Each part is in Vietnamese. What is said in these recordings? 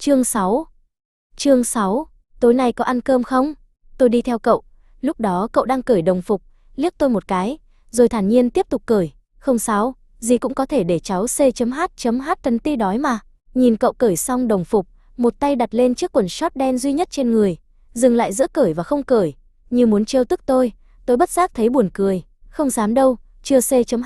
Chương 6. Tối nay có ăn cơm không? Tôi đi theo cậu. Lúc đó cậu đang cởi đồng phục, liếc tôi một cái, rồi thản nhiên tiếp tục cởi. Không sao, gì cũng có thể để cháu C.H. Tấn Ti đói mà. Nhìn cậu cởi xong đồng phục, một tay đặt lên chiếc quần short đen duy nhất trên người, dừng lại giữa cởi và không cởi, như muốn trêu tức tôi bất giác thấy buồn cười. Không dám đâu, chưa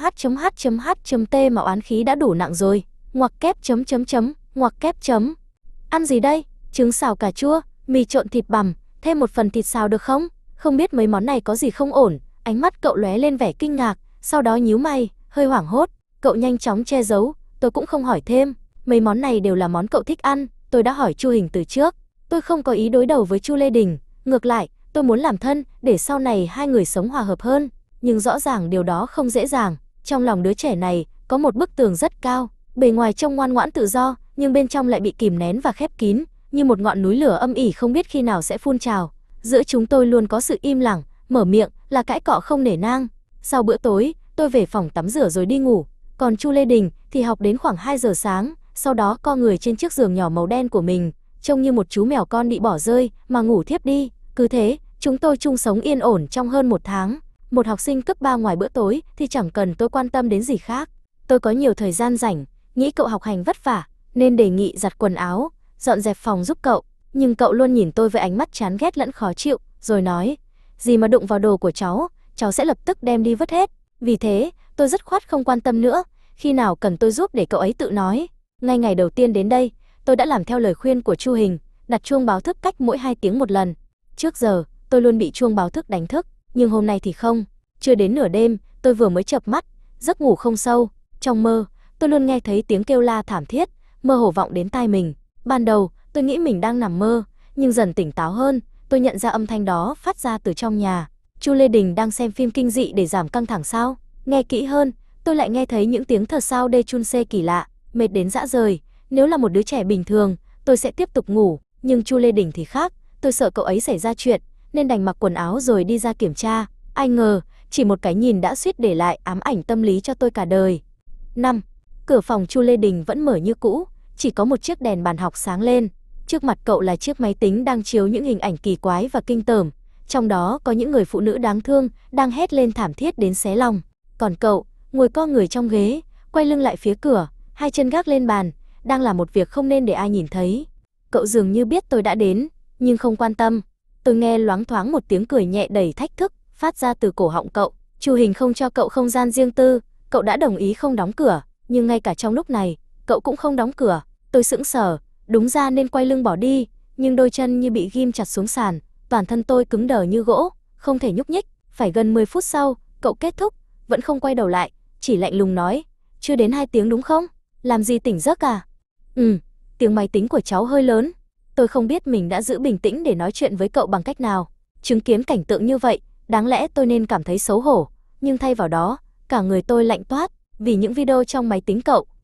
C.H.T mà oán khí đã đủ nặng rồi. Ngoặc kép ngoặc kép chấm. Ăn gì đây? Trứng xào cà chua, mì trộn thịt bằm, thêm một phần thịt xào được không? Không biết mấy món này có gì không ổn. Ánh mắt cậu lóe lên vẻ kinh ngạc, sau đó nhíu mày, hơi hoảng hốt. Cậu nhanh chóng che giấu, tôi cũng không hỏi thêm. Mấy món này đều là món cậu thích ăn, tôi đã hỏi Chu Hình từ trước. Tôi không có ý đối đầu với Chu Lê Đình, ngược lại, tôi muốn làm thân để sau này hai người sống hòa hợp hơn, nhưng rõ ràng điều đó không dễ dàng. Trong lòng đứa trẻ này có một bức tường rất cao, bề ngoài trông ngoan ngoãn tự do, nhưng bên trong lại bị kìm nén và khép kín, như một ngọn núi lửa âm ỉ không biết khi nào sẽ phun trào. Giữa chúng tôi luôn có sự im lặng, mở miệng là cãi cọ không nể nang. Sau bữa tối, tôi về phòng tắm rửa rồi đi ngủ, còn Chu Lê Đình thì học đến khoảng 2 giờ sáng, sau đó co người trên chiếc giường nhỏ màu đen của mình, trông như một chú mèo con bị bỏ rơi mà ngủ thiếp đi. Cứ thế, chúng tôi chung sống yên ổn trong hơn 1 tháng. Một học sinh cấp 3 ngoài bữa tối thì chẳng cần tôi quan tâm đến gì khác. Tôi có nhiều thời gian rảnh, nghĩ cậu học hành vất vả nên đề nghị giặt quần áo, dọn dẹp phòng giúp cậu, nhưng cậu luôn nhìn tôi với ánh mắt chán ghét lẫn khó chịu, rồi nói: "Gì mà đụng vào đồ của cháu sẽ lập tức đem đi vứt hết." Vì thế, tôi dứt khoát không quan tâm nữa, khi nào cần tôi giúp để cậu ấy tự nói. Ngay ngày đầu tiên đến đây, tôi đã làm theo lời khuyên của Chu Hình, đặt chuông báo thức cách mỗi 2 tiếng một lần. Trước giờ, tôi luôn bị chuông báo thức đánh thức, nhưng hôm nay thì không. Chưa đến nửa đêm, tôi vừa mới chợp mắt, giấc ngủ không sâu. Trong mơ, tôi luôn nghe thấy tiếng kêu la thảm thiết, mơ hồ vọng đến tai mình. Ban đầu, tôi nghĩ mình đang nằm mơ, nhưng dần tỉnh táo hơn, tôi nhận ra âm thanh đó phát ra từ trong nhà. Chu Lê Đình đang xem phim kinh dị để giảm căng thẳng sao? Nghe kỹ hơn, tôi lại nghe thấy những tiếng thở sao đê chun xê kỳ lạ, mệt đến rã rời. Nếu là một đứa trẻ bình thường, tôi sẽ tiếp tục ngủ, nhưng Chu Lê Đình thì khác, tôi sợ cậu ấy xảy ra chuyện, nên đành mặc quần áo rồi đi ra kiểm tra. Ai ngờ, chỉ một cái nhìn đã suýt để lại ám ảnh tâm lý cho tôi cả đời. 5. Cửa phòng Chu Lê Đình vẫn mở như cũ, chỉ có một chiếc đèn bàn học sáng lên. Trước mặt cậu là chiếc máy tính đang chiếu những hình ảnh kỳ quái và kinh tởm, trong đó có những người phụ nữ đáng thương đang hét lên thảm thiết đến xé lòng. Còn cậu, ngồi co người trong ghế, quay lưng lại phía cửa, hai chân gác lên bàn, đang làm một việc không nên để ai nhìn thấy. Cậu dường như biết tôi đã đến, nhưng không quan tâm. Tôi nghe loáng thoáng một tiếng cười nhẹ đầy thách thức phát ra từ cổ họng cậu. Chu Hình không cho cậu không gian riêng tư, cậu đã đồng ý không đóng cửa, nhưng ngay cả trong lúc này, cậu cũng không đóng cửa. Tôi sững sờ, đúng ra nên quay lưng bỏ đi, nhưng đôi chân như bị ghim chặt xuống sàn, toàn thân tôi cứng đờ như gỗ, không thể nhúc nhích. Phải gần 10 phút sau, cậu kết thúc, vẫn không quay đầu lại, chỉ lạnh lùng nói: "Chưa đến 2 tiếng đúng không? Làm gì tỉnh giấc à?" Tiếng máy tính của cháu hơi lớn. Tôi không biết mình đã giữ bình tĩnh để nói chuyện với cậu bằng cách nào. Chứng kiến cảnh tượng như vậy, đáng lẽ tôi nên cảm thấy xấu hổ, nhưng thay vào đó, cả người tôi lạnh toát, vì những video trong máy tính cậu